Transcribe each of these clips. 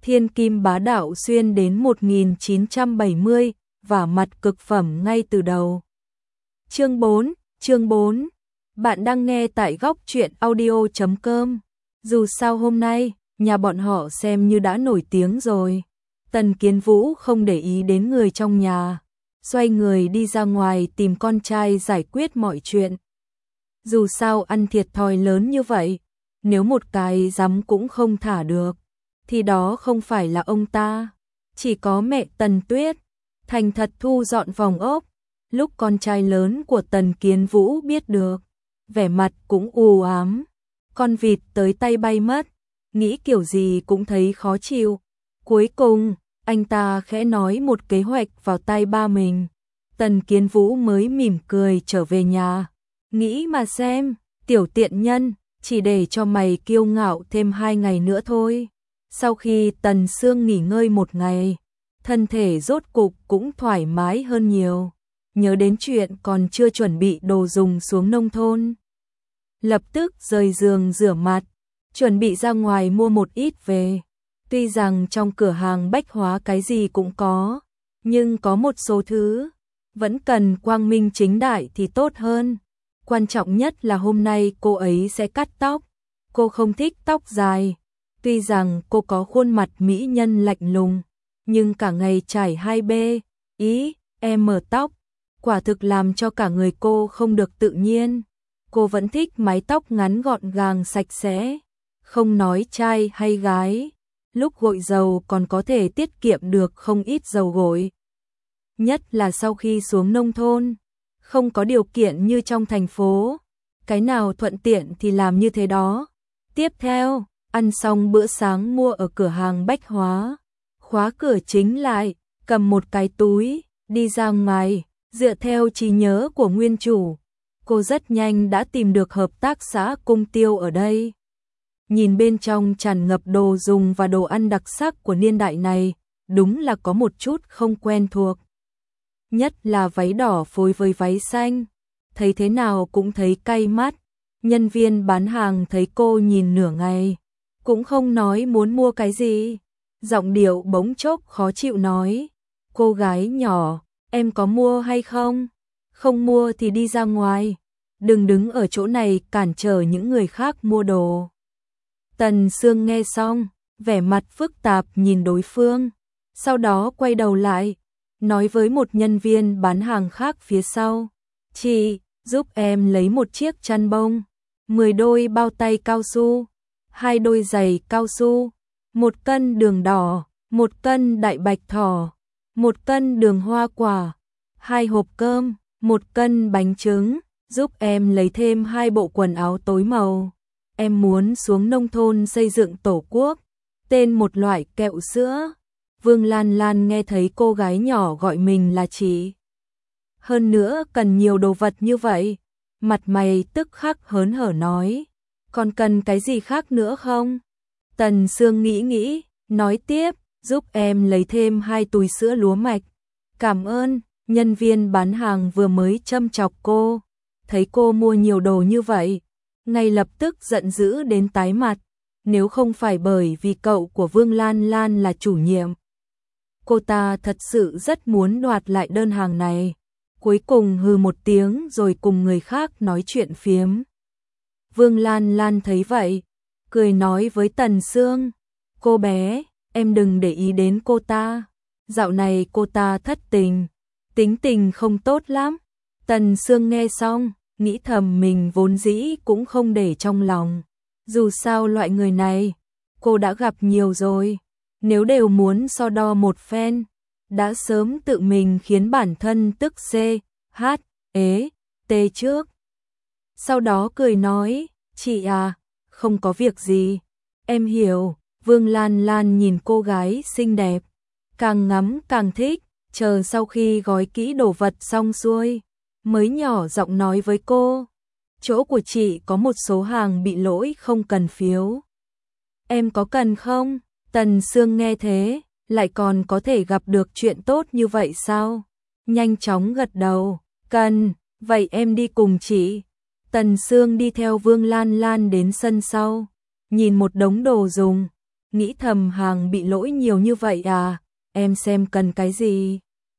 Thiên kim bá đạo xuyên đến 1970, vả mặt cực phẩm ngay từ đầu. Chương 4. Bạn đang nghe tại góc truyện audio.com. Dù sao hôm nay, nhà bọn họ xem như đã nổi tiếng rồi. Tần Kiến Vũ không để ý đến người trong nhà, xoay người đi ra ngoài tìm con trai giải quyết mọi chuyện. Dù sao ăn thiệt thòi lớn như vậy, nếu một cái dám cũng không thả được, thì đó không phải là ông ta. Chỉ có mẹ Tần Tuyết thành thật thu dọn phòng ốc. Lúc con trai lớn của Tần Kiến Vũ biết được, vẻ mặt cũng u ám. Con vịt tới tay bay mất, nghĩ kiểu gì cũng thấy khó chịu. Cuối cùng, anh ta khẽ nói một kế hoạch vào tai ba mình. Tần Kiến Vũ mới mỉm cười trở về nhà. Nghĩ mà xem, tiểu tiện nhân, chỉ để cho mày kiêu ngạo thêm 2 ngày nữa thôi. Sau khi Tần Sương nghỉ ngơi một ngày, thân thể rốt cục cũng thoải mái hơn nhiều. Nhớ đến chuyện còn chưa chuẩn bị đồ dùng xuống nông thôn, lập tức rời giường rửa mặt, chuẩn bị ra ngoài mua một ít về. Tuy rằng trong cửa hàng bách hóa cái gì cũng có, nhưng có một số thứ vẫn cần quang minh chính đại thì tốt hơn. Quan trọng nhất là hôm nay cô ấy sẽ cắt tóc. Cô không thích tóc dài. Tuy rằng cô có khuôn mặt mỹ nhân lạnh lùng, nhưng cả ngày trải 2B, M tóc, quả thực làm cho cả người cô không được tự nhiên. Cô vẫn thích mái tóc ngắn gọn gàng sạch sẽ, không nói trai hay gái. Lúc gội dầu còn có thể tiết kiệm được không ít dầu gội. Nhất là sau khi xuống nông thôn, không có điều kiện như trong thành phố, cái nào thuận tiện thì làm như thế đó. Tiếp theo, ăn xong bữa sáng mua ở cửa hàng bách hóa, khóa cửa chính lại, cầm một cái túi, đi ra ngoài. Dựa theo trí nhớ của nguyên chủ, cô rất nhanh đã tìm được hợp tác xã Cung Tiêu ở đây. Nhìn bên trong tràn ngập đồ dùng và đồ ăn đặc sắc của niên đại này, đúng là có một chút không quen thuộc. Nhất là váy đỏ phối với váy xanh, thấy thế nào cũng thấy cay mắt. Nhân viên bán hàng thấy cô nhìn nửa ngày, cũng không nói muốn mua cái gì. Giọng điệu bỗng chốc khó chịu nói, cô gái nhỏ, em có mua hay không? Không mua thì đi ra ngoài, đừng đứng ở chỗ này cản trở những người khác mua đồ. Tần Sương nghe xong, vẻ mặt phức tạp nhìn đối phương, sau đó quay đầu lại, nói với một nhân viên bán hàng khác phía sau. Chị, giúp em lấy một chiếc chăn bông, 10 đôi bao tay cao su, 2 đôi giày cao su, 1 cân đường đỏ, 1 cân đại bạch thỏ, 1 cân đường hoa quả, 2 hộp cơm, 1 cân bánh trứng, giúp em lấy thêm 2 bộ quần áo tối màu. Em muốn xuống nông thôn xây dựng tổ quốc, tên một loại kẹo sữa. Vương Lan Lan nghe thấy cô gái nhỏ gọi mình là chị. Hơn nữa cần nhiều đồ vật như vậy, mặt mày tức khắc hớn hở nói, còn cần cái gì khác nữa không? Tần Sương nghĩ, nói tiếp, giúp em lấy thêm 2 túi sữa lúa mạch. Cảm ơn. Nhân viên bán hàng vừa mới châm chọc cô, thấy cô mua nhiều đồ như vậy, ngay lập tức giận dữ đến tái mặt. Nếu không phải bởi vì cậu của Vương Lan Lan là chủ nhiệm, cô ta thật sự rất muốn đoạt lại đơn hàng này. Cuối cùng hừ một tiếng rồi cùng người khác nói chuyện phiếm. Vương Lan Lan thấy vậy, cười nói với Tần Sương, cô bé, em đừng để ý đến cô ta. Dạo này cô ta thất tình, tính tình không tốt lắm. Tần Sương nghe xong, nghĩ thầm mình vốn dĩ cũng không để trong lòng. Dù sao loại người này, cô đã gặp nhiều rồi. Nếu đều muốn so đo một phen, đã sớm tự mình khiến bản thân tức C.H.E.T trước. Sau đó cười nói, chị à, không có việc gì. Em hiểu. Vương Lan Lan nhìn cô gái xinh đẹp, càng ngắm càng thích. Chờ sau khi gói kỹ đồ vật xong xuôi, mới nhỏ giọng nói với cô, chỗ của chị có một số hàng bị lỗi không cần phiếu. Em có cần không? Tần Sương nghe thế, lại còn có thể gặp được chuyện tốt như vậy sao? Nhanh chóng gật đầu, cần, vậy em đi cùng chị. Tần Sương đi theo Vương Lan Lan đến sân sau, nhìn một đống đồ dùng, nghĩ thầm hàng bị lỗi nhiều như vậy à, em xem cần cái gì.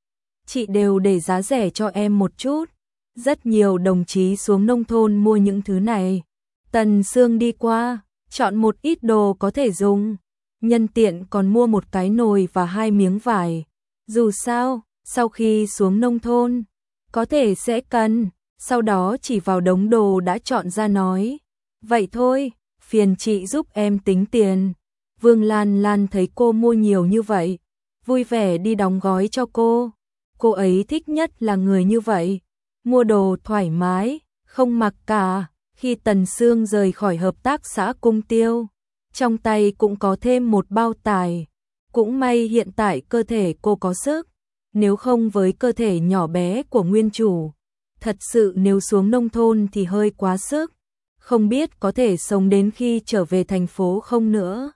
Chị đều để giá rẻ cho em một chút. Rất nhiều đồng chí xuống nông thôn mua những thứ này. Tần Sương đi qua, chọn một ít đồ có thể dùng. Nhân tiện còn mua một cái nồi và 2 miếng vải. Dù sao, sau khi xuống nông thôn, có thể sẽ cần. Sau đó chỉ vào đống đồ đã chọn ra nói. Vậy thôi, phiền chị giúp em tính tiền. Vương Lan Lan thấy cô mua nhiều như vậy, vui vẻ đi đóng gói cho cô. Cô ấy thích nhất là người như vậy, mua đồ thoải mái, không mặc cả. Khi Tần Sương rời khỏi hợp tác xã Cung Tiêu, trong tay cũng có thêm một bao tải. Cũng may hiện tại cơ thể cô có sức, nếu không với cơ thể nhỏ bé của nguyên chủ, thật sự nếu xuống nông thôn thì hơi quá sức, không biết có thể sống đến khi trở về thành phố không nữa.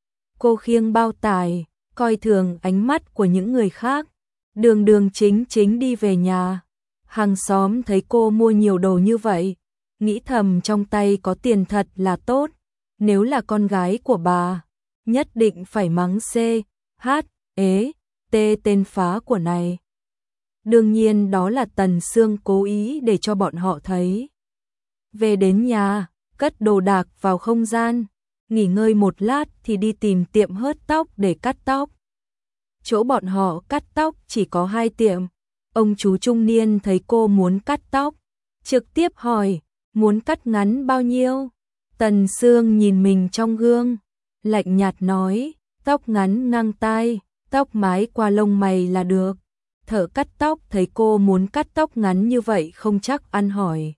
Cô khiêng bao tải, coi thường ánh mắt của những người khác, đường đường chính chính đi về nhà. Hàng xóm thấy cô mua nhiều đồ như vậy, nghĩ thầm trong tay có tiền thật là tốt, nếu là con gái của bà, nhất định phải mắng C, H, ế, T tên phá của này. Đương nhiên đó là Tần Sương cố ý để cho bọn họ thấy. Về đến nhà, cất đồ đạc vào không gian, nghỉ ngơi một lát thì đi tìm tiệm hớt tóc để cắt tóc. Chỗ bọn họ cắt tóc chỉ có 2 tiệm. Ông chú trung niên thấy cô muốn cắt tóc, trực tiếp hỏi, muốn cắt ngắn bao nhiêu? Tần Sương nhìn mình trong gương, lạnh nhạt nói, tóc ngắn ngang tai, tóc mái qua lông mày là được. Thợ cắt tóc thấy cô muốn cắt tóc ngắn như vậy không chắc ăn hỏi.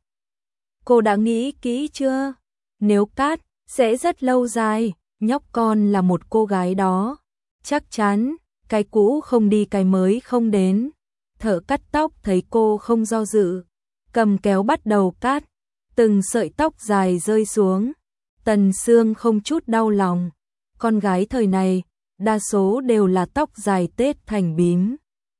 Cô đã nghĩ kỹ chưa? Nếu cắt, sẽ rất lâu dài, nhóc con là một cô gái đó. Chắc chắn, cái cũ không đi cái mới không đến. Thợ cắt tóc thấy cô không do dự, cầm kéo bắt đầu cắt, từng sợi tóc dài rơi xuống. Tần Sương không chút đau lòng, con gái thời này, đa số đều là tóc dài tết thành bím.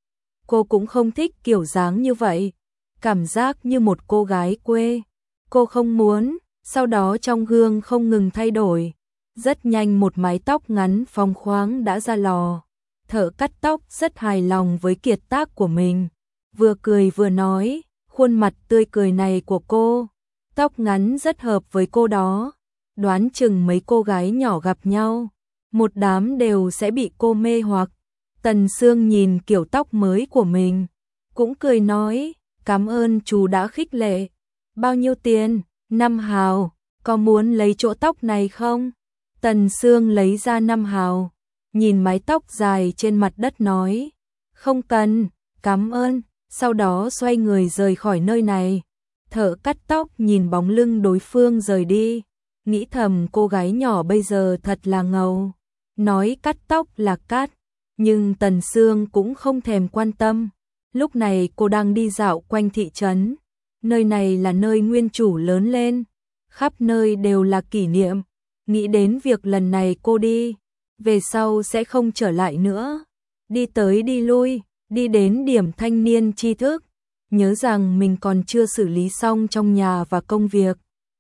Cô cũng không thích kiểu dáng như vậy, cảm giác như một cô gái quê. Cô không muốn, sau đó trong gương không ngừng thay đổi. Rất nhanh một mái tóc ngắn phóng khoáng đã ra lò. Thợ cắt tóc rất hài lòng với kiệt tác của mình, vừa cười vừa nói, khuôn mặt tươi cười này của cô, tóc ngắn rất hợp với cô đó. Đoán chừng mấy cô gái nhỏ gặp nhau, một đám đều sẽ bị cô mê hoặc. Tần Sương nhìn kiểu tóc mới của mình, cũng cười nói, cảm ơn chú đã khích lệ. Bao nhiêu tiền? 5 hào, có muốn lấy chỗ tóc này không? Tần Sương lấy ra 5 hào, nhìn mái tóc dài trên mặt đất nói, không cần, cảm ơn, sau đó xoay người rời khỏi nơi này. Thợ cắt tóc nhìn bóng lưng đối phương rời đi, nghĩ thầm cô gái nhỏ bây giờ thật là ngầu, nói cắt tóc là cắt, nhưng Tần Sương cũng không thèm quan tâm. Lúc này cô đang đi dạo quanh thị trấn, nơi này là nơi nguyên chủ lớn lên, khắp nơi đều là kỷ niệm, nghĩ đến việc lần này cô đi, về sau sẽ không trở lại nữa. Đi tới đi lui, đi đến điểm thanh niên tri thức, nhớ rằng mình còn chưa xử lý xong trong nhà và công việc.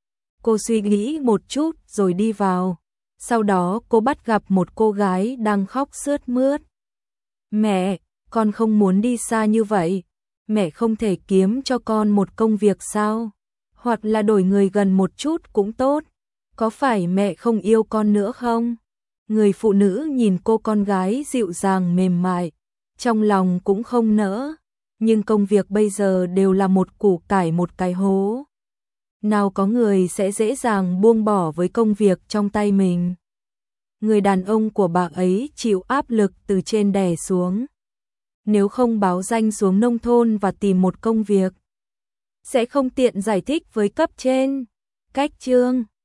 Cô suy nghĩ một chút rồi đi vào, sau đó cô bắt gặp một cô gái đang khóc sướt mướt. Mẹ, con không muốn đi xa như vậy, mẹ không thể kiếm cho con một công việc sao? Hoặc là đổi người gần một chút cũng tốt, có phải mẹ không yêu con nữa không? Người phụ nữ nhìn cô con gái dịu dàng mềm mại, trong lòng cũng không nỡ, nhưng công việc bây giờ đều là một củ cải một cái hố. Nào có người sẽ dễ dàng buông bỏ với công việc trong tay mình. Người đàn ông của bà ấy chịu áp lực từ trên đè xuống. Nếu không báo danh xuống nông thôn và tìm một công việc, sẽ không tiện giải thích với cấp trên. Cách chương